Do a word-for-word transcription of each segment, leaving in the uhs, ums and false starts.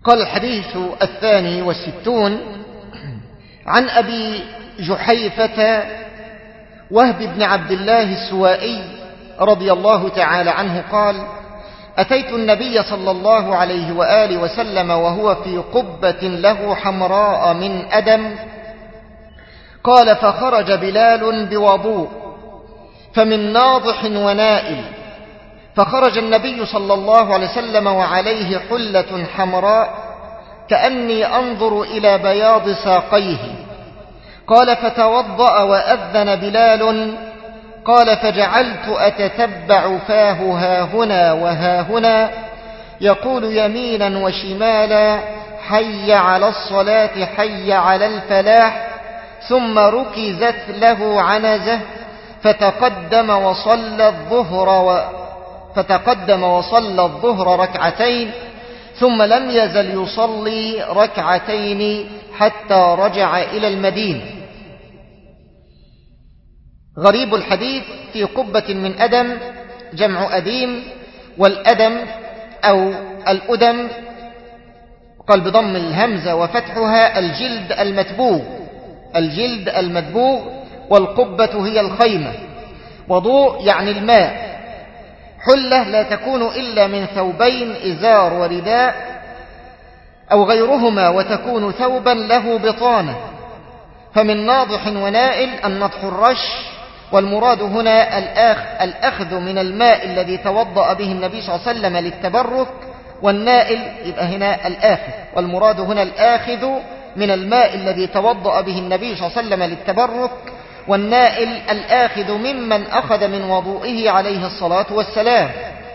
قال الحديث الثاني والستون عن أبي جحيفة وهب بن عبد الله السوائي رضي الله تعالى عنه قال: أتيت النبي صلى الله عليه وآله وسلم وهو في قبة له حمراء من أدم. قال: فخرج بلال بوضوء فمن ناضح ونائل، فخرج النبي صلى الله عليه وسلم وعليه حلة حمراء كأني أنظر إلى بياض ساقيه. قال: فتوضأ وأذن بلال. قال: فجعلت أتتبع فاه هاهنا وهاهنا يقول يمينا وشمالا: حي على الصلاة حي على الفلاح. ثم ركزت له عنزة فتقدم وصلى الظهر و... فتقدم وصلى الظهر ركعتين، ثم لم يزل يصلي ركعتين حتى رجع إلى المدينة. غريب الحديث: في قبة من أدم، جمع أديم، والأدم أو الأدم قال بضم الهمزة وفتحها الجلد المتبوغ، الجلد المتبوغ، والقبة هي الخيمة. وضوء يعني الماء. حلة لا تكون إلا من ثوبين، إزار ورداء أو غيرهما، وتكون ثوبا له بطانة. فمن ناضح ونائل النضح الرش، والمراد هنا الأخ الأخذ من الماء الذي توضأ به النبي صلى الله عليه وسلم للتبرك، والنائل يبقى هنا الآخذ، والمراد هنا الآخذ من الماء الذي توضأ به النبي صلى الله عليه وسلم للتبرك، والنائل الآخذ ممن أخذ من وضوئه عليه الصلاة والسلام.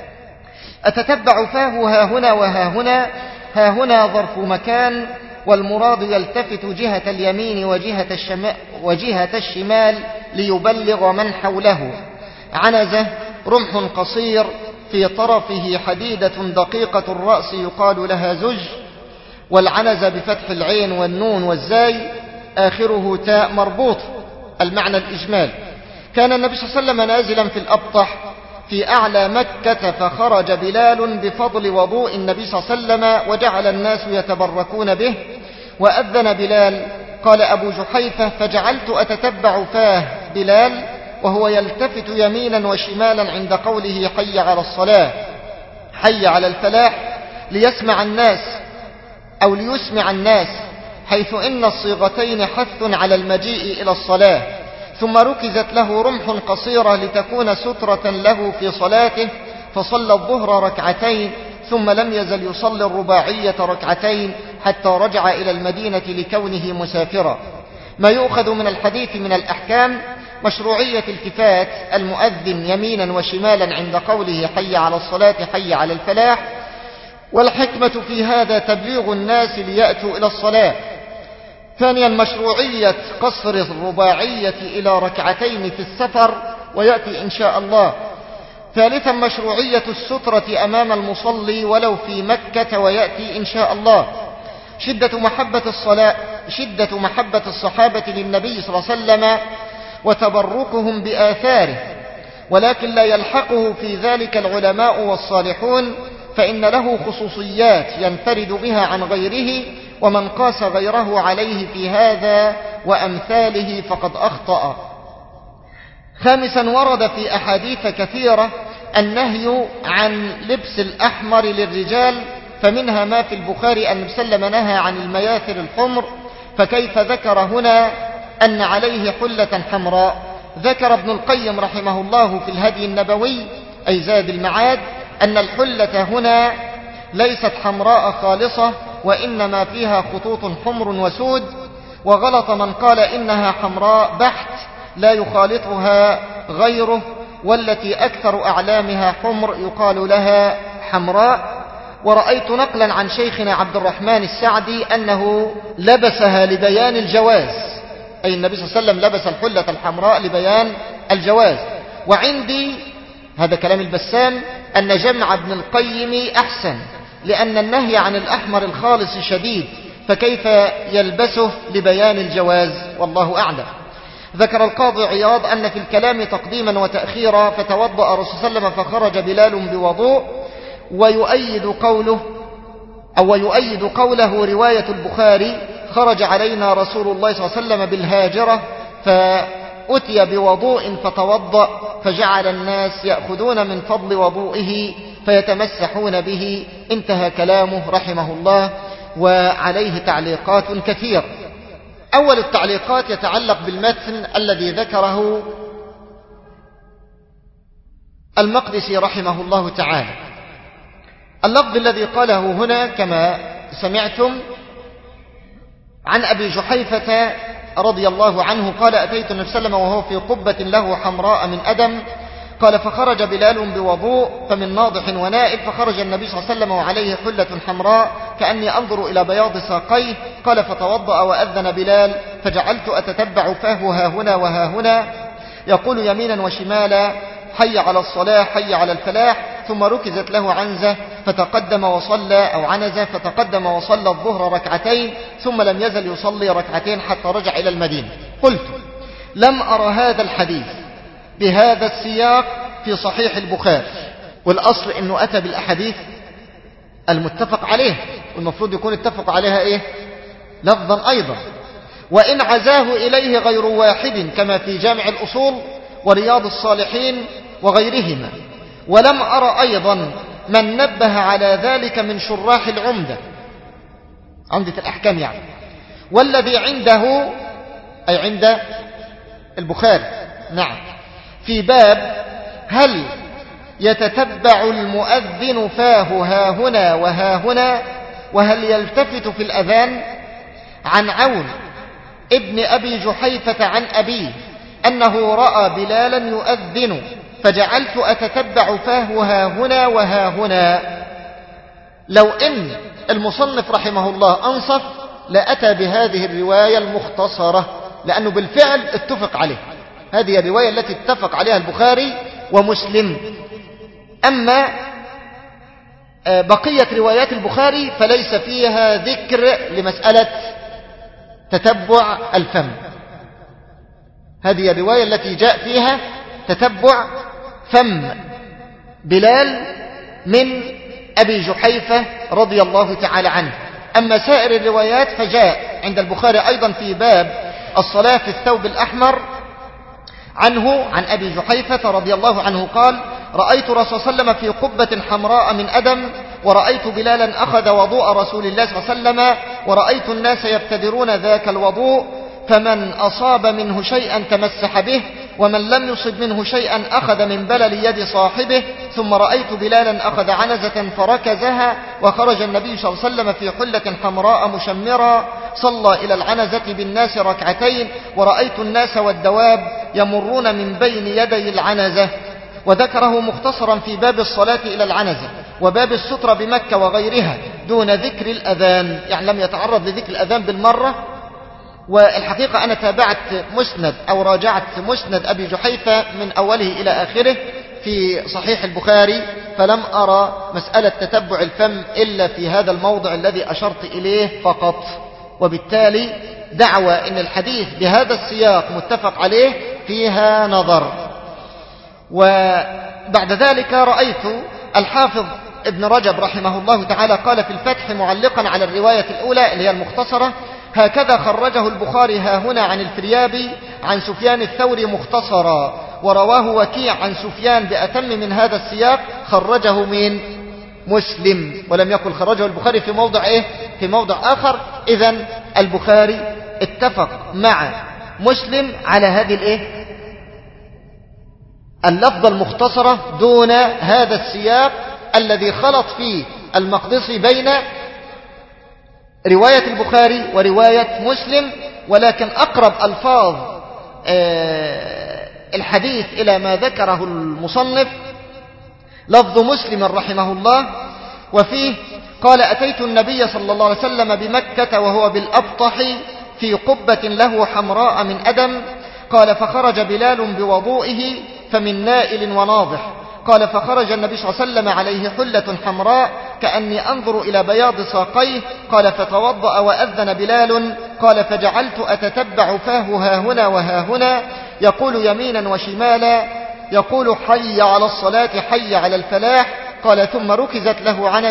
أتتبع فاه هاهنا وهاهنا، هاهنا ظرف مكان، والمراد يلتفت جهة اليمين وجهة الشمال, وجهة الشمال ليبلغ من حوله. عنزة رمح قصير في طرفه حديدة دقيقة الرأس يقال لها زج، والعنزة بفتح العين والنون والزاي آخره تاء مربوط. المعنى الإجمال: كان النبي صلى الله عليه وسلم نازلا في الأبطح في أعلى مكة، فخرج بلال بفضل وضوء النبي صلى الله عليه وسلم وجعل الناس يتبركون به، وأذن بلال. قال أبو جحيفة: فجعلت أتتبع فاه بلال وهو يلتفت يمينا وشمالا عند قوله حي على الصلاة حي على الفلاح، ليسمع الناس أو ليسمع الناس، حيث إن الصيغتين حث على المجيء إلى الصلاة. ثم ركزت له رمح قصيرة لتكون سترة له في صلاته، فصلى الظهر ركعتين، ثم لم يزل يصلي الرباعية ركعتين حتى رجع إلى المدينة لكونه مسافرا. ما يؤخذ من الحديث من الأحكام: مشروعية التفات المؤذن يمينا وشمالا عند قوله حي على الصلاة حي على الفلاح، والحكمة في هذا تبليغ الناس ليأتوا إلى الصلاة. ثانيا مشروعية قصر الرباعية إلى ركعتين في السفر، ويأتي إن شاء الله. ثالثا مشروعية السترة أمام المصلي ولو في مكة، ويأتي إن شاء الله. شدة محبة الصلاة شدة محبة الصحابة للنبي صلى الله عليه وسلم وتبركهم بآثاره، ولكن لا يلحقه في ذلك العلماء والصالحون، فإن له خصوصيات ينفرد بها عن غيره، ومن قاس غيره عليه في هذا وأمثاله فقد أخطأ. خامسا ورد في أحاديث كثيرة النهي عن لبس الأحمر للرجال، فمنها ما في البخاري أن سلم نهى عن المياثر الحمر، فكيف ذكر هنا أن عليه حلة حمراء؟ ذكر ابن القيم رحمه الله في الهدي النبوي أي زاد المعاد أن الحلة هنا ليست حمراء خالصة، وإنما فيها خطوط حمر وسود، وغلط من قال إنها حمراء بحت لا يخالطها غيره، والتي أكثر أعلامها حمر يقال لها حمراء. ورأيت نقلا عن شيخنا عبد الرحمن السعدي أنه لبسها لبيان الجواز، أي النبي صلى الله عليه وسلم لبس الحلة الحمراء لبيان الجواز. وعندي هذا كلام البسام أن جمع ابن القيم أحسن، لأن النهي عن الأحمر الخالص شديد، فكيف يلبسه لبيان الجواز؟ والله أعلم. ذكر القاضي عياض أن في الكلام تقديما وتأخيرا، فتوضأ الرسول صلى الله عليه وسلم فخرج بلال بوضوء. ويؤيد قوله أو يؤيد قوله رواية البخاري: خرج علينا رسول الله صلى الله عليه وسلم بالهاجرة فأتي بوضوء فتوضأ فجعل الناس يأخذون من فضل وضوئه فيتمسحون به. انتهى كلامه رحمه الله، وعليه تعليقات كثير. أول التعليقات يتعلق بالمتن الذي ذكره المقدسي رحمه الله تعالى. اللفظ الذي قاله هنا كما سمعتم عن أبي جحيفة رضي الله عنه قال: أتيت النبي صلى الله عليه وسلم وهو في قبة له حمراء من أدم، قال: فخرج بلال بوضوء فمن ناضح ونائل، فخرج النبي صلى الله عليه وسلم وعليه حلة حمراء كأني أنظر إلى بياض ساقيه، قال: فتوضأ وأذن بلال، فجعلت أتتبع فاه ها هنا وها هنا يقول يمينا وشمالا: حي على الصلاة حي على الفلاح، ثم ركزت له عنزة فتقدم وصلى أو عنزة فتقدم وصلى الظهر ركعتين، ثم لم يزل يصلي ركعتين حتى رجع إلى المدينة. قلت: لم أرى هذا الحديث بهذا السياق في صحيح البخاري، والأصل أنه أتى بالأحاديث المتفق عليه، والمفروض يكون اتفق عليها إيه؟ لفظا أيضا، وإن عزاه إليه غير واحد كما في جامع الأصول ورياض الصالحين وغيرهما. ولم أرى أيضا من نبه على ذلك من شراح العمدة، عمدة الأحكام يعني، والذي عنده أي عند البخاري نعم في باب هل يتتبع المؤذن فاه ها هنا وها هنا وهل يلتفت في الأذان، عن عون ابن أبي جحيفة عن أبيه أنه رأى بلالا يؤذن فجعلت أتتبع فاه ها هنا وها هنا. لو إن المصنف رحمه الله أنصف لأتى بهذه الرواية المختصرة، لأنه بالفعل اتفق عليه، هذه الرواية التي اتفق عليها البخاري ومسلم. أما بقية روايات البخاري فليس فيها ذكر لمسألة تتبع الفم، هذه الرواية التي جاء فيها تتبع فم بلال من أبي جحيفة رضي الله تعالى عنه. أما سائر الروايات فجاء عند البخاري أيضا في باب الصلاة في الثوب الأحمر عنه عن أبي جحيفة رضي الله عنه قال: رأيت رسول صلى الله عليه وسلم في قبة حمراء من أدم، ورأيت بلالا أخذ وضوء رسول الله صلى الله عليه وسلم، ورأيت الناس يبتدرون ذاك الوضوء، فمن أصاب منه شيئا تمسح به، ومن لم يصب منه شيئا أخذ من بلل يد صاحبه. ثم رأيت بلالا أخذ عنزة فركزها، وخرج النبي صلى الله عليه وسلم في حلة حمراء مشمرا، صلى إلى العنزة بالناس ركعتين، ورأيت الناس والدواب يمرون من بين يدي العنزة. وذكره مختصرا في باب الصلاة إلى العنزة وباب السترة بمكة وغيرها دون ذكر الأذان، يعني لم يتعرض لذكر الأذان بالمرة. والحقيقة أنا تابعت مسند أو راجعت مسند أبي جحيفة من أوله إلى آخره في صحيح البخاري، فلم أرى مسألة تتبع الفم إلا في هذا الموضع الذي أشرت إليه فقط. وبالتالي دعوى أن الحديث بهذا السياق متفق عليه فيها نظر. وبعد ذلك رأيت الحافظ ابن رجب رحمه الله تعالى قال في الفتح معلقا على الرواية الأولى اللي هي المختصرة: هكذا خرجه البخاري ها هنا عن الفريابي عن سفيان الثوري مختصرا، ورواه وكيع عن سفيان بأتم من هذا السياق، خرجه من مسلم، ولم يقل خرجه البخاري في موضع ايه في موضع آخر. إذن البخاري اتفق مع مسلم على هذه الايه اللفظة المختصرة دون هذا السياق الذي خلط فيه المقدسي بين رواية البخاري ورواية مسلم. ولكن أقرب ألفاظ الحديث إلى ما ذكره المصنف لفظ مسلم رحمه الله، وفيه قال: أتيت النبي صلى الله عليه وسلم بمكة وهو بالأبطح في قبة له حمراء من أدم، قال: فخرج بلال بوضوئه فمن نائل وناضح، قال: فخرج النبي صلى الله عليه وسلم عليه حلة حمراء كأني أنظر إلى بياض ساقيه، قال: فتوضأ وأذن بلال، قال: فجعلت أتتبع فاه ها هنا وها هنا يقول يمينا وشمالا، يقول حي على الصلاة حي على الفلاح، قال: ثم ركزت له عنزة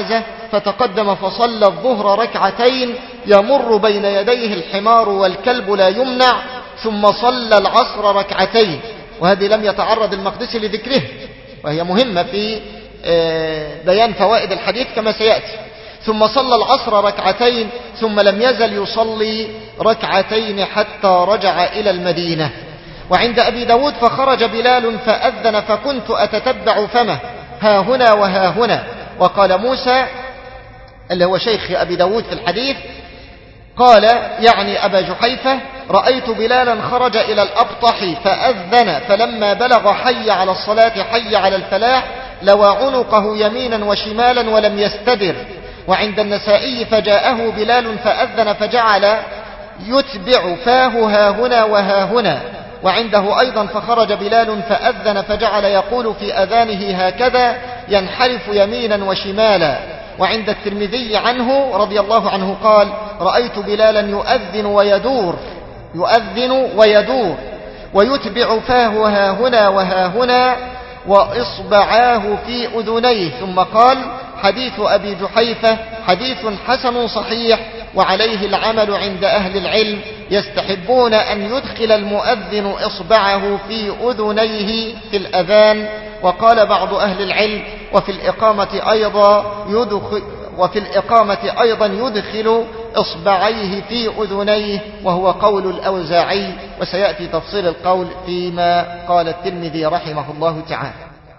فتقدم فصلى الظهر ركعتين يمر بين يديه الحمار والكلب لا يمنع، ثم صلى العصر ركعتين. وهذه لم يتعرض المقدسي لذكره، وهي مهمة في بيان فوائد الحديث كما سيأتي. ثم صلى العصر ركعتين ثم لم يزل يصلي ركعتين حتى رجع إلى المدينة. وعند أبي داود فخرج بلال فأذن فكنت أتتبع فمه ها هنا وها هنا. وقال موسى اللي هو شيخ أبي داود في الحديث قال يعني أبا جحيفة رأيت بلالا خرج إلى الأبطح فأذن فلما بلغ حي على الصلاة حي على الفلاح لوى عنقه يمينا وشمالا ولم يستدر. وعند النسائي فجاءه بلال فأذن فجعل يتبع فاه ها هنا وها هنا. وعنده أيضا فخرج بلال فأذن فجعل يقول في أذانه هكذا ينحرف يمينا وشمالا. وعند الترمذي عنه رضي الله عنه قال رأيت بلالا يؤذن ويدور يؤذن ويدور ويتبع فاه ها هنا وها هنا وإصبعاه في أذنيه. ثم قال حديث أبي جحيفة حديث حسن صحيح وعليه العمل عند أهل العلم، يستحبون أن يدخل المؤذن إصبعه في أذنيه في الأذان. وقال بعض أهل العلم وفي الإقامة أيضا يدخل وفي الإقامة أيضا يدخل إصبعيه في أذنيه، وهو قول الأوزاعي، وسيأتي تفصيل القول فيما قال الترمذي رحمه الله تعالى.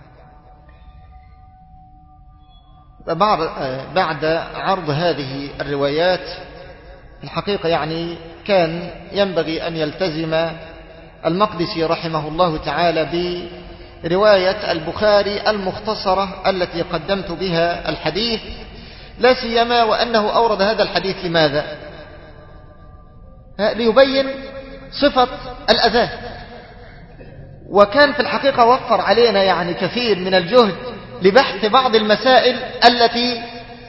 بعد عرض هذه الروايات الحقيقة يعني كان ينبغي أن يلتزم المقدسي رحمه الله تعالى برواية البخاري المختصرة التي قدمت بها الحديث، لا سيما وأنه أورد هذا الحديث لماذا؟ ليبين صفة الأذان. وكان في الحقيقة وفر علينا يعني كثير من الجهد لبحث بعض المسائل التي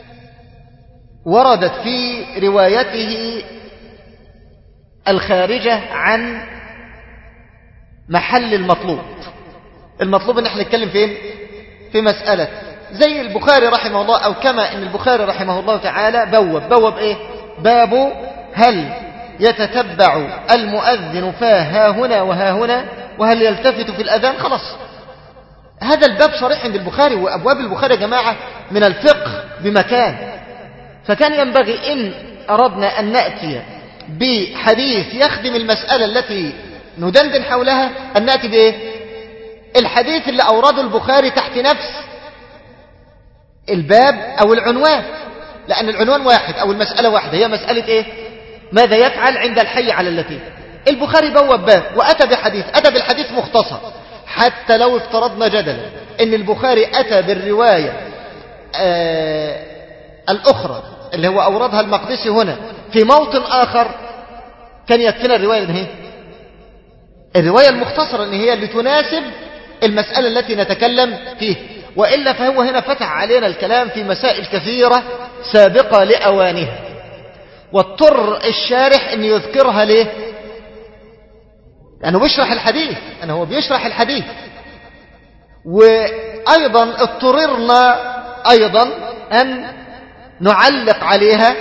وردت في روايته الخارجة عن محل المطلوب. المطلوب ان احنا نتكلم فين؟ في مسألة زي البخاري رحمه الله، او كما ان البخاري رحمه الله تعالى بوب بوب ايه؟ باب هل يتتبع المؤذن فاه ها هنا وها هنا وهل يلتفت في الأذان. خلاص هذا الباب صريح عند البخاري، وأبواب البخاري يا جماعة من الفقه بمكان. فكان ينبغي إن أردنا أن نأتي بحديث يخدم المسألة التي ندندن حولها أن نأتي بإيه؟ الحديث اللي أورده البخاري تحت نفس الباب أو العنوان، لأن العنوان واحد أو المسألة واحدة، هي مسألة إيه؟ ماذا يفعل عند الحي على اللتين. البخاري بوب باب وأتى بحديث، أتى بالحديث مختصر. حتى لو افترضنا جدلا ان البخاري اتى بالرواية آه الاخرى اللي هو اوردها المقدسي هنا في موطن اخر، كان يكفينا الرواية هي الرواية المختصرة ان هي اللي تناسب المسألة التي نتكلم فيه. وإلا فهو هنا فتح علينا الكلام في مسائل كثيرة سابقة لأوانها، واضطر الشارح ان يذكرها ليه؟ لأنه بيشرح الحديث، أنه هو بيشرح الحديث. وأيضا اضطررنا أيضا أن نعلق عليها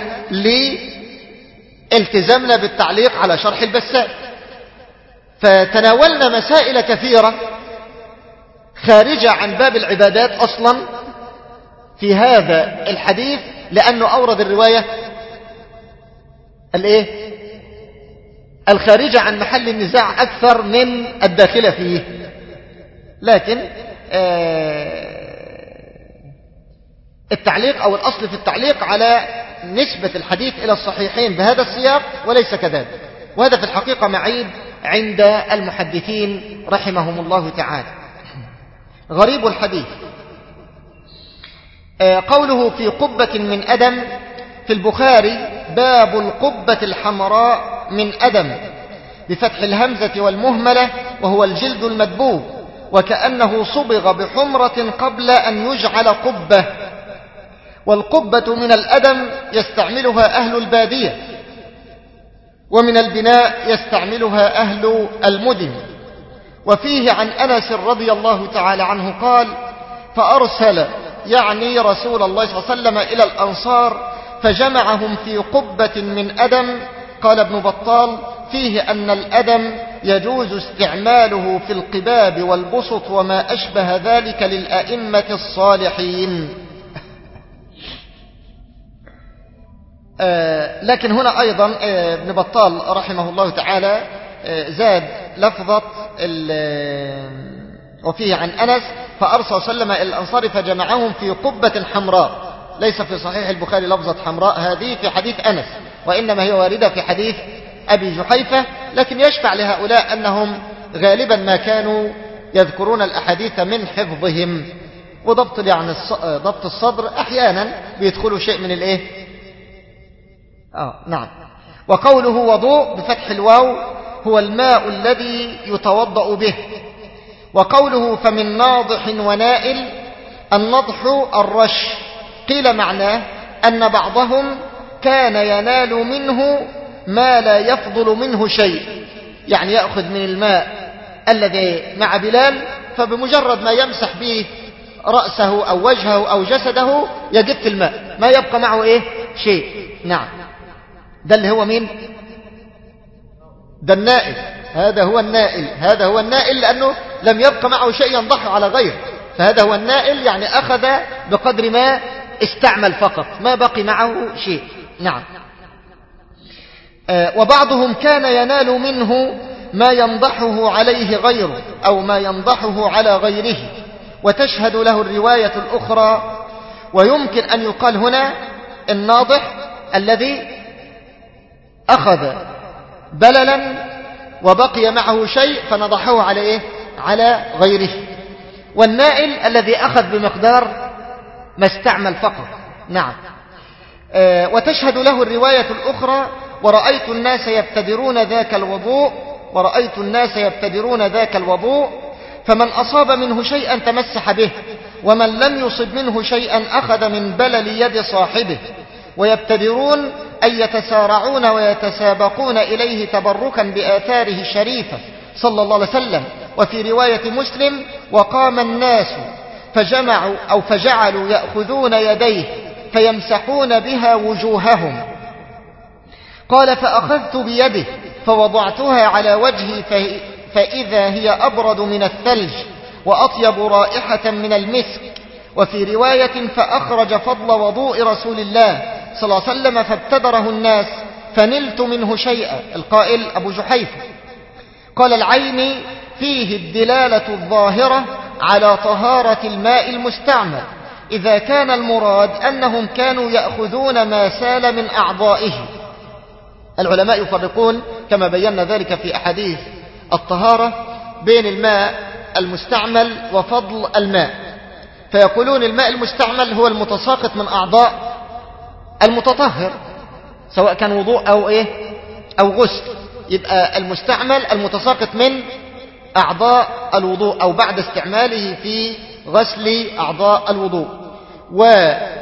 لالتزامنا بالتعليق على شرح البسام. فتناولنا مسائل كثيرة خارجة عن باب العبادات أصلا في هذا الحديث، لأنه أورد الرواية الإيه؟ الخارجة عن محل النزاع أكثر من الداخلة فيه. لكن التعليق أو الأصل في التعليق على نسبة الحديث إلى الصحيحين بهذا السياق وليس كذلك، وهذا في الحقيقة معيب عند المحدثين رحمهم الله تعالى. غريب الحديث قوله في قبة من أدم في البخاري باب القبة الحمراء من أدم بفتح الهمزة والمهملة، وهو الجلد المدبوب، وكأنه صبغ بحمرة قبل أن يجعل قبة. والقبة من الأدم يستعملها أهل البادية، ومن البناء يستعملها أهل المدن. وفيه عن أنس رضي الله تعالى عنه قال: فأرسل يعني رسول الله صلى الله عليه وسلم إلى الأنصار فجمعهم في قبة من أدم. قال ابن بطال فيه أن الأدم يجوز استعماله في القباب والبسط وما أشبه ذلك للأئمة الصالحين. آه لكن هنا أيضا آه ابن بطال رحمه الله تعالى آه زاد لفظة وفيه عن أنس فأرسل سلم إلى الأنصار فجمعهم في قبة حمراء. ليس في صحيح البخاري لفظة حمراء هذه في حديث أنس، وإنما هي واردة في حديث أبي جحيفة، لكن يشفع لهؤلاء أنهم غالبا ما كانوا يذكرون الأحاديث من حفظهم، وضبط يعني ضبط الصدر أحيانا بيدخلوا شيء من الإيه آه نعم. وقوله وضوء بفتح الواو هو الماء الذي يتوضأ به. وقوله فمن ناضح ونائل، النضح الرش. قيل معناه أن بعضهم كان ينال منه ما لا يفضل منه شيء، يعني يأخذ من الماء الذي مع بلال فبمجرد ما يمسح به رأسه أو وجهه أو جسده يجب في الماء ما يبقى معه إيه شيء. نعم، ده اللي هو مين؟ ده النائل. هذا هو النائل، هذا هو النائل لأنه لم يبقى معه شيء ينضح على غيره، فهذا هو النائل، يعني أخذ بقدر ما استعمل فقط، ما بقي معه شيء. نعم. آه وبعضهم كان ينال منه ما ينضحه عليه غيره أو ما ينضحه على غيره، وتشهد له الرواية الأخرى. ويمكن أن يقال هنا الناضح الذي أخذ بللا وبقي معه شيء فنضحه على إيه؟ على غيره. والنائل الذي أخذ بمقدار ما استعمل فقط. نعم. آه وتشهد له الرواية الأخرى ورأيت الناس يبتدرون ذاك الوضوء ورأيت الناس يبتدرون ذاك الوضوء فمن أصاب منه شيئا تمسح به، ومن لم يصب منه شيئا أخذ من بلل يد صاحبه. ويبتدرون أن يتسارعون ويتسابقون إليه تبركا بآثاره الشريفة صلى الله عليه وسلم. وفي رواية مسلم وقام الناس فجمعوا أو فجعلوا يأخذون يديه فيمسحون بها وجوههم. قال فأخذت بيده فوضعتها على وجهي فإذا هي أبرد من الثلج وأطيب رائحة من المسك. وفي رواية فأخرج فضل وضوء رسول الله صلى الله عليه وسلم فابتدره الناس فنلت منه شيئا. القائل أبو جحيفة. قال العيني فيه الدلالة الظاهرة على طهارة الماء المستعمل إذا كان المراد أنهم كانوا يأخذون ما سال من أعضائه. العلماء يفرقون كما بينا ذلك في أحاديث الطهارة بين الماء المستعمل وفضل الماء، فيقولون الماء المستعمل هو المتساقط من أعضاء المتطهر سواء كان وضوء أو إيه أو غسل، يبقى المستعمل المتساقط من أعضاء الوضوء أو بعد استعماله في غسل أعضاء الوضوء. وفضل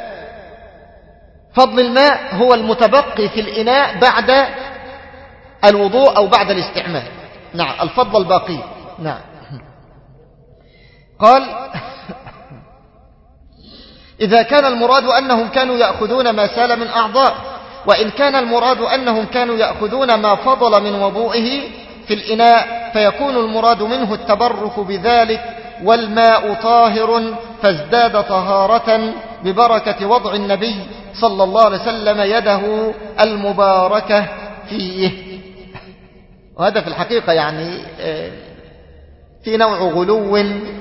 الماء هو المتبقي في الإناء بعد الوضوء أو بعد الاستعمال. نعم، الفضل الباقي. نعم. قال إذا كان المراد أنهم كانوا يأخذون ما سال من أعضاء، وإن كان المراد أنهم كانوا يأخذون ما فضل من وضوئه في الإناء فيكون المراد منه التبرك بذلك، والماء طاهر فازداد طهارة ببركة وضع النبي صلى الله عليه وسلم يده المباركة فيه. وهذا في الحقيقة يعني في نوع غلو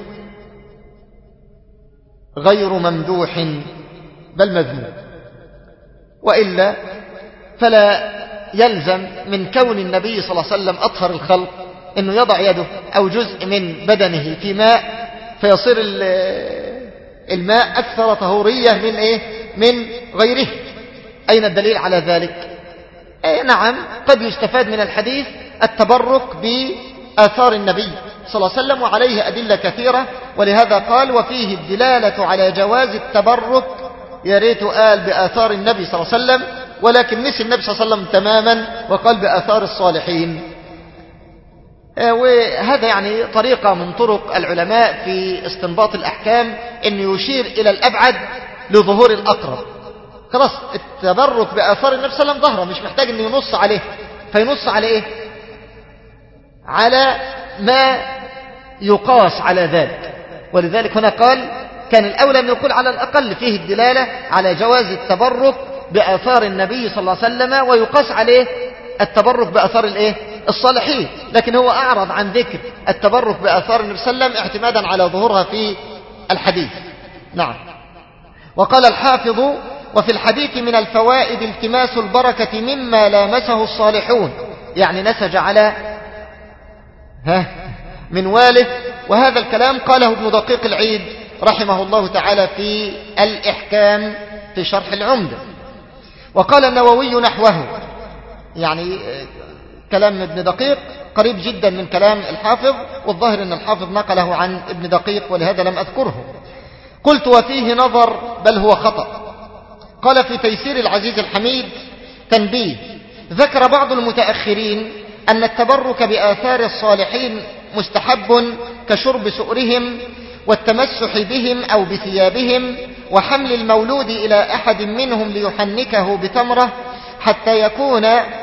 غير ممدوح بل مذموم، وإلا فلا يلزم من كون النبي صلى الله عليه وسلم أطهر الخلق أنه يضع يده أو جزء من بدنه في ماء فيصير الماء أكثر طهورية من إيه؟ من غيره. أين الدليل على ذلك؟ إيه نعم، قد يستفاد من الحديث التبرك بآثار النبي صلى الله عليه وسلم، وعليه أدلة كثيرة، ولهذا قال وفيه الدلالة على جواز التبرك. يا ريت قال بآثار النبي صلى الله عليه وسلم، ولكن نسي النبي صلى الله عليه وسلم تماما وقال بآثار الصالحين. وهذا يعني طريقة من طرق العلماء في استنباط الأحكام، أن يشير إلى الأبعد لظهور الأقرب. خلاص التبرك بآثار النبي صلى الله عليه وسلم ظهره، مش محتاج أن ينص عليه، فينص على إيه؟ على ما يقاس على ذلك. ولذلك هنا قال كان الأولى أن يقول على الأقل فيه الدلالة على جواز التبرك بآثار النبي صلى الله عليه وسلم، ويقاس عليه التبرك بآثار الإيه؟ الصالحين. لكن هو أعرض عن ذكر التبرك بآثار النبي صلى الله عليه وسلم اعتمادا على ظهورها في الحديث. نعم. وقال الحافظ: وفي الحديث من الفوائد التماس البركة مما لامسه الصالحون، يعني نسج على ها منواله. وهذا الكلام قاله ابن دقيق العيد رحمه الله تعالى في الإحكام في شرح العمدة. وقال النووي نحوه، يعني كلام ابن دقيق قريب جدا من كلام الحافظ، والظاهر أن الحافظ نقله عن ابن دقيق ولهذا لم أذكره. قلت: وفيه نظر بل هو خطأ. قال في تيسير العزيز الحميد: تنبيه، ذكر بعض المتأخرين أن التبرك بآثار الصالحين مستحب كشرب سؤرهم والتمسح بهم أو بثيابهم، وحمل المولود إلى أحد منهم ليحنكه بتمرة حتى يكون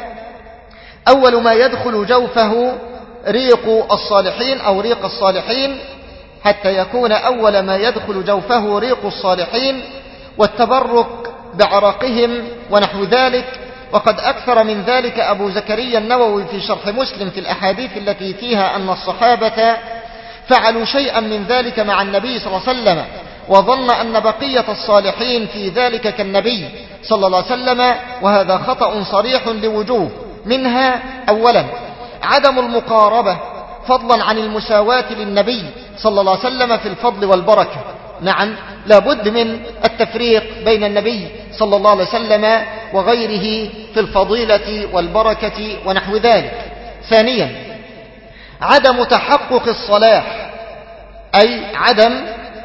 أول ما يدخل جوفه ريق الصالحين أو ريق الصالحين حتى يكون أول ما يدخل جوفه ريق الصالحين، والتبرك بعرقهم ونحو ذلك. وقد أكثر من ذلك أبو زكريا النووي في شرح مسلم في الأحاديث التي فيها أن الصحابة فعلوا شيئا من ذلك مع النبي صلى الله عليه وسلم، وظن أن بقية الصالحين في ذلك كالنبي صلى الله عليه وسلم، وهذا خطأ صريح لوجوه. منها: أولا عدم المقاربة فضلا عن المساواة للنبي صلى الله عليه وسلم في الفضل والبركة. نعم، لابد من التفريق بين النبي صلى الله عليه وسلم وغيره في الفضيلة والبركة ونحو ذلك. ثانيا عدم تحقق الصلاح، أي عدم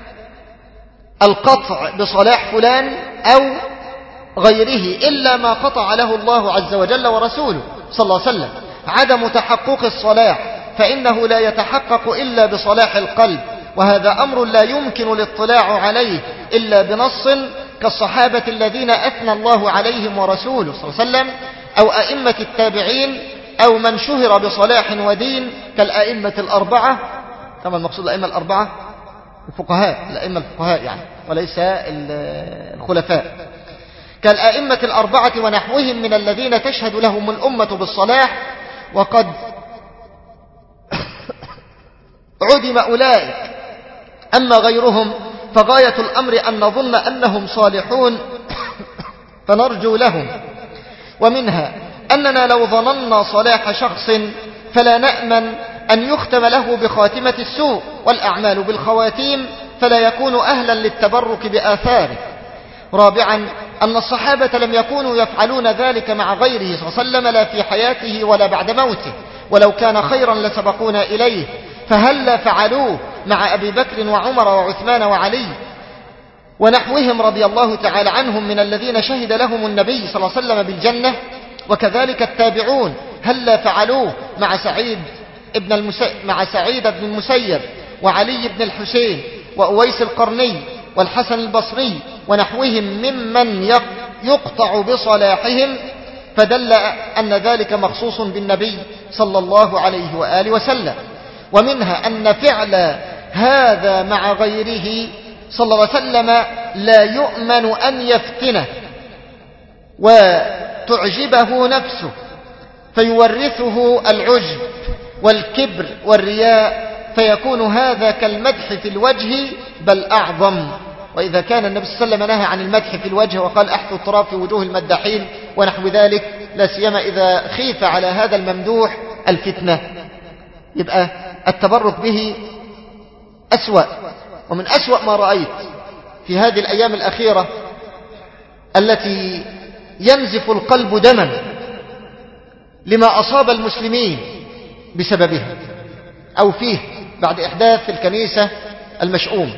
القطع بصلاح فلان أو غيره إلا ما قطع له الله عز وجل ورسوله صلى الله عليه وسلم. عدم تحقق الصلاح فإنه لا يتحقق إلا بصلاح القلب، وهذا أمر لا يمكن الاطلاع عليه إلا بنص، كالصحابة الذين أثنى الله عليهم ورسوله صلى الله عليه وسلم، أو أئمة التابعين، أو من شهر بصلاح ودين كالأئمة الأربعة. كما المقصود الأئمة الأربعة الفقهاء، الأئمة الفقهاء يعني، وليس الخلفاء، كالأئمة الأربعة ونحوهم من الذين تشهد لهم الأمة بالصلاح. وقد عدم أولئك. أما غيرهم فغاية الأمر أن نظن أنهم صالحون فنرجو لهم. ومنها أننا لو ظننا صلاح شخص فلا نأمن أن يختم له بخاتمة السوء، والأعمال بالخواتيم، فلا يكون أهلا للتبرك بآثاره. رابعا أن الصحابة لم يكونوا يفعلون ذلك مع غيره صلى الله عليه وسلم لا في حياته ولا بعد موته، ولو كان خيرا لسبقونا إليه، فهل فعلوه مع أبي بكر وعمر وعثمان وعلي ونحوهم رضي الله تعالى عنهم من الذين شهد لهم النبي صلى الله عليه وسلم بالجنة. وكذلك التابعون هل فعلوه مع سعيد ابن المسي... مع سعيد بن المسيب وعلي بن الحسين وأويس القرني والحسن البصري ونحوهم ممن يقطع بصلاحهم، فدل أن ذلك مخصوص بالنبي صلى الله عليه وآله وسلم. ومنها أن فعل هذا مع غيره صلى الله عليه وسلم لا يؤمن أن يفتنه وتعجبه نفسه فيورثه العجب والكبر والرياء، فيكون هذا كالمدح في الوجه بل أعظم. وإذا كان النبي صلى الله عليه وسلم نهى عن المدح في الوجه وقال أحثوا التراب في وجوه المداحين ونحو ذلك، لا سيما إذا خيف على هذا الممدوح الفتنة، يبقى التبرك به أسوأ. ومن أسوأ ما رأيت في هذه الأيام الأخيرة التي ينزف القلب دما لما أصاب المسلمين بسببها أو فيه بعد إحداث الكنيسة المشؤوم،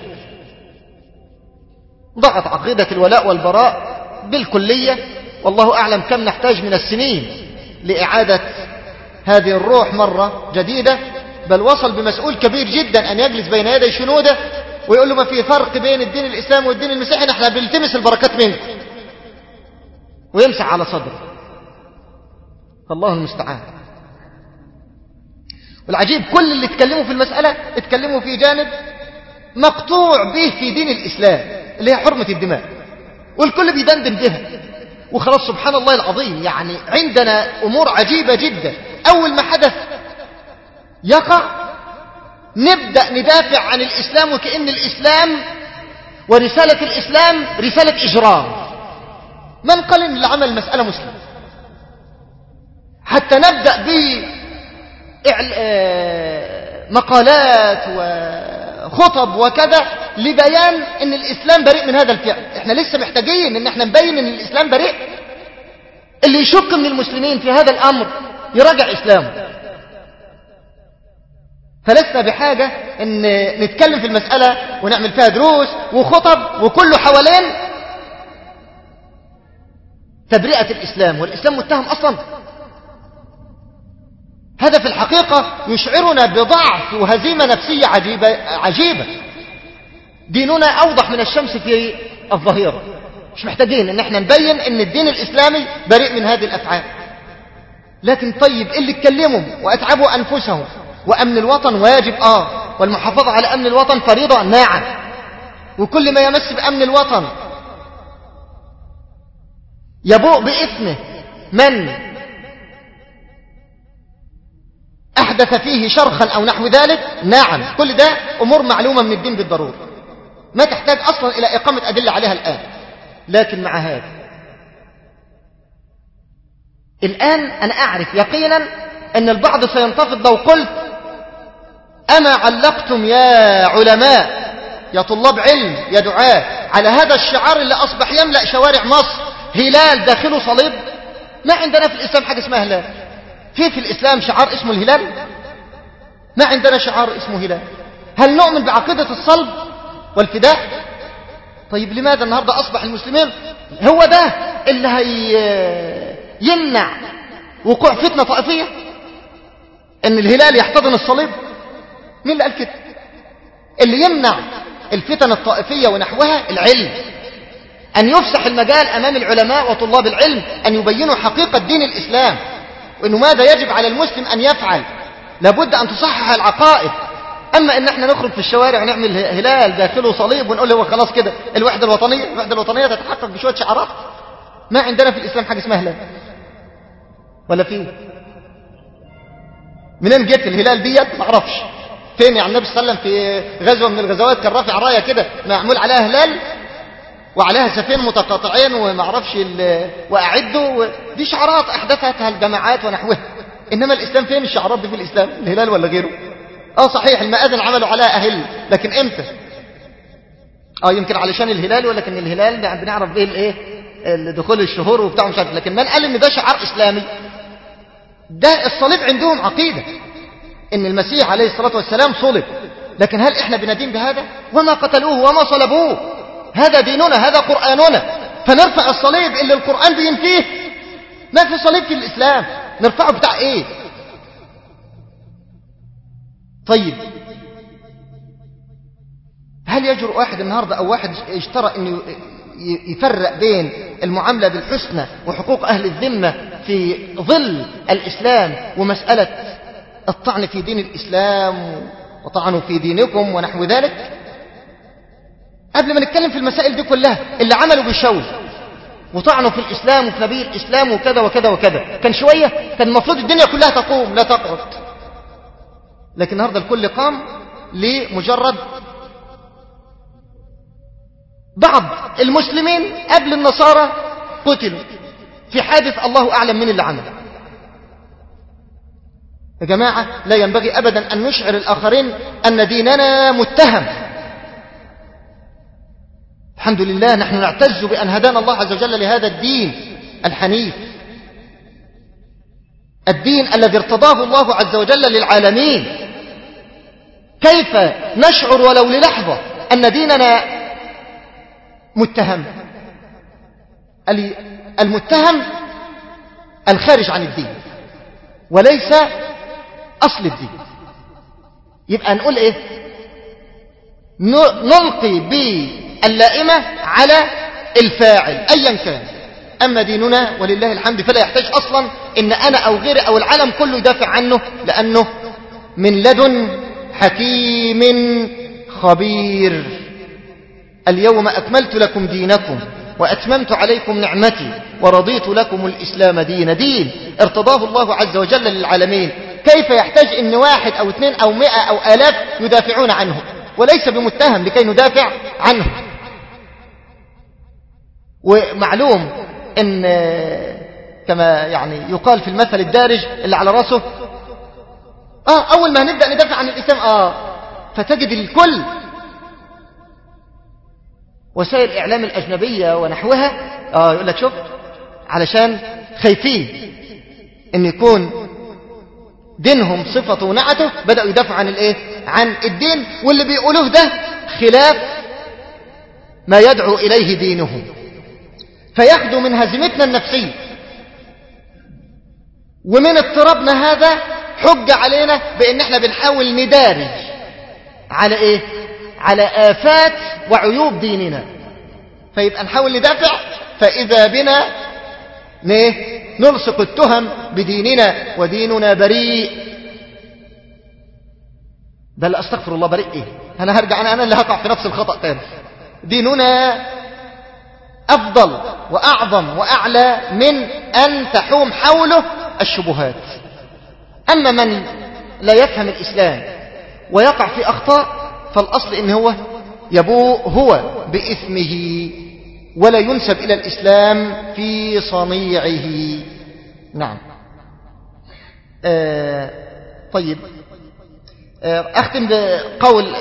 ضاعت عقيدة الولاء والبراء بالكلية، والله أعلم كم نحتاج من السنين لإعادة هذه الروح مرة جديدة. بل وصل بمسؤول كبير جدا أن يجلس بين يدي شنوده ويقول له ما في فرق بين الدين الإسلامي والدين المسيحي، احنا بنلتمس البركات منه، ويمسح على صدره. الله المستعان. والعجيب كل اللي اتكلموا في المسألة اتكلموا في جانب مقطوع به في دين الإسلام اللي هي حرمة الدماء، والكل بيدندن بها وخلاص. سبحان الله العظيم، يعني عندنا أمور عجيبة جدا. أول ما حدث يقع نبدأ ندافع عن الإسلام وكأن الإسلام ورسالة الإسلام رسالة إجرام. من قال إن اللي عمل المسألة مسلم؟ حتى نبدأ بمقالات وخطب وكذا لبيان إن الإسلام بريء من هذا الفعل. إحنا لسه محتاجين إن إحنا نبين إن الإسلام بريء. اللي يشك من المسلمين في هذا الأمر يراجع إسلامه. فلسنا بحاجة ان نتكلم في المسألة ونعمل فيها دروس وخطب وكله حوالين تبرئة الإسلام، والإسلام متهم أصلا. هذا في الحقيقة يشعرنا بضعف وهزيمة نفسية عجيبة, عجيبة. ديننا أوضح من الشمس في الظهيرة. مش محتاجين ان احنا نبين ان الدين الإسلامي بريء من هذه الأفعال. لكن طيب اللي اتكلموا وأتعبوا أنفسهم وأمن الوطن واجب آه والمحافظة على أمن الوطن فريضة نعم، وكل ما يمس بأمن الوطن يبوء بإثمه من أحدث فيه شرخا أو نحو ذلك نعم. كل ده أمور معلومة من الدين بالضرورة، ما تحتاج أصلا إلى إقامة أدلة عليها الآن. لكن مع هذا الآن أنا أعرف يقينا أن البعض سينتفض لو قلت أما علقتم يا علماء يا طلاب علم يا دعاة على هذا الشعار اللي أصبح يملأ شوارع مصر، هلال داخله صليب. ما عندنا في الإسلام حاجة اسمها هلال. في في الإسلام شعار اسمه الهلال؟ ما عندنا شعار اسمه هلال. هل نؤمن بعقيدة الصلب والفداء؟ طيب لماذا النهاردة أصبح المسلمين هو ده اللي هي يمنع وقوع فتنة طائفية، ان الهلال يحتضن الصليب؟ مين اللي قال كده؟ اللي يمنع الفتن الطائفية ونحوها العلم، ان يفسح المجال امام العلماء وطلاب العلم ان يبينوا حقيقة دين الاسلام، وانه ماذا يجب على المسلم ان يفعل. لابد ان تصحح العقائد. اما ان احنا نخرج في الشوارع ونعمل هلال داخله صليب ونقول له خلاص كده الوحدة الوطنية، الوحدة الوطنية تتحقق بشوية شعارات. ما عندنا في الاسلام حاجة اسمها هلال ولا فيه. منين جت الهلال ديت؟ ما اعرفش فين. يعني النبي صلى الله عليه وسلم في غزوه من الغزوات كان رافع رايه كده معمول عليها هلال وعليها سيفين متقاطعين وما اعرفش واعدوا، دي شعارات احدثتها الجماعات ونحوها. انما الاسلام فين الشعارات دي في الاسلام؟ الهلال ولا غيره؟ اه صحيح المآذن عملوا عليها اهل، لكن امتى؟ اه يمكن علشان الهلال، ولكن الهلال بنعرف به الايه؟ دخول الشهور وبتاع مش عارف. لكن من قال ان ده شعار اسلامي؟ ده الصليب عندهم عقيدة ان المسيح عليه الصلاة والسلام صلب، لكن هل احنا بندين بهذا؟ وما قتلوه وما صلبوه، هذا ديننا هذا قرآننا. فنرفع الصليب اللي القرآن بينفيه؟ ما في صليب في الإسلام، نرفعه بتاع ايه؟ طيب هل يجرؤ واحد النهاردة او واحد اشترى انه يفرق بين المعاملة بالحسنى وحقوق أهل الذمة في ظل الإسلام ومسألة الطعن في دين الإسلام وطعنوا في دينكم ونحو ذلك؟ قبل ما نتكلم في المسائل دي كلها، اللي عملوا بالشوز وطعنوا في الإسلام وفي نبي الإسلام وكذا وكذا وكذا كان شوية؟ كان المفروض الدنيا كلها تقوم لا تقعد. لكن النهاردة الكل قام لمجرد بعض المسلمين قبل النصارى قتلوا في حادث الله أعلم من اللي عمل. يا جماعة لا ينبغي أبدا أن نشعر الآخرين أن ديننا متهم. الحمد لله نحن نعتز بأن هدانا الله عز وجل لهذا الدين الحنيف، الدين الذي ارتضاه الله عز وجل للعالمين. كيف نشعر ولو للحظة أن ديننا متهم؟ المتهم الخارج عن الدين وليس أصل الدين. يبقى نقول ايه؟ نلقي باللائمة على الفاعل ايا كان. اما ديننا ولله الحمد فلا يحتاج اصلا ان انا او غيري او العالم كله يدافع عنه، لانه من لدن حكيم خبير. اليوم اكملت لكم دينكم واتممت عليكم نعمتي ورضيت لكم الاسلام دين. دين ارتضاه الله عز وجل للعالمين، كيف يحتاج ان واحد او اثنين او مئة او الاف يدافعون عنه؟ وليس بمتهم لكي ندافع عنه. ومعلوم ان كما يعني يقال في المثل الدارج اللي على راسه، اه اول ما هنبدأ ندافع عن الاسلام اه فتجد الكل وسائل الاعلام الاجنبية ونحوها اه يقول لك شوف، علشان خايفين ان يكون دينهم صفته ونعته بدأوا يدافعوا عن الايه؟ عن الدين، واللي بيقولوه ده خلاف ما يدعو اليه دينهم، فياخدوا من هزيمتنا النفسية ومن اضطرابنا هذا حجة علينا بان احنا بنحاول ندارج على ايه؟ على آفات وعيوب ديننا. فيبقى نحاول ندافع، فإذا بنا نلصق التهم بديننا وديننا بريء. بل استغفر الله، بريء ايه؟ انا هرجع انا انا اللي هقع في نفس الخطأ تاني. ديننا افضل واعظم واعلى من ان تحوم حوله الشبهات. اما من لا يفهم الاسلام ويقع في اخطاء فالاصل ان هو يبوء هو باثمه ولا ينسب الى الاسلام في صنيعه. نعم. آه طيب، آه اختم بقول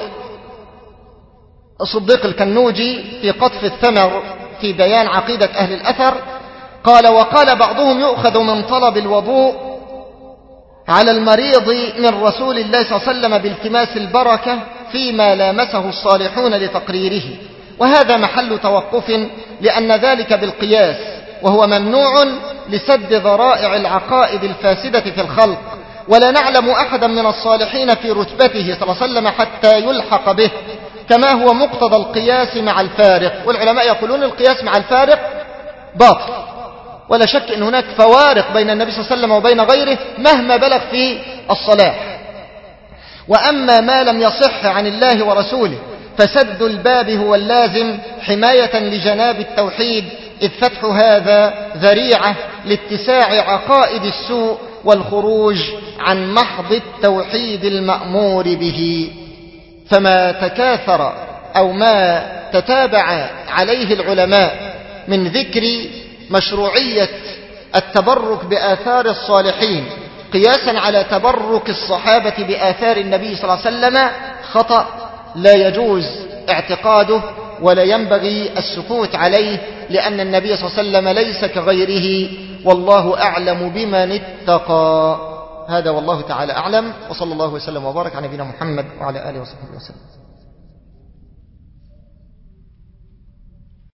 الصديق الكنوجي في قطف الثمر في بيان عقيدة أهل الأثر. قال: وقال بعضهم يؤخذ من طلب الوضوء على المريض من رسول الله صلى الله عليه وسلم بالتماس البركة فيما لامسه الصالحون لتقريره، وهذا محل توقف لأن ذلك بالقياس، وهو ممنوع لسد ذرائع العقائد الفاسدة في الخلق، ولا نعلم أحدا من الصالحين في رتبته صلى الله عليه وسلم حتى يلحق به، كما هو مقتضى القياس مع الفارق. والعلماء يقولون القياس مع الفارق باطل، ولا شك أن هناك فوارق بين النبي صلى الله عليه وسلم وبين غيره مهما بلغ في الصلاح. وأما ما لم يصح عن الله ورسوله فسد الباب هو اللازم حماية لجناب التوحيد، إذ فتح هذا ذريعة لاتساع عقائد السوء والخروج عن محض التوحيد المأمور به. فما تكاثر أو ما تتابع عليه العلماء من ذكر مشروعية التبرك بآثار الصالحين قياسا على تبرك الصحابة بآثار النبي صلى الله عليه وسلم خطأ لا يجوز اعتقاده ولا ينبغي السكوت عليه، لأن النبي صلى الله عليه وسلم ليس كغيره، والله أعلم بمن اتقى. هذا والله تعالى أعلم، وصلى الله وسلم وبارك على نبينا محمد وعلى آله وصحبه وسلم.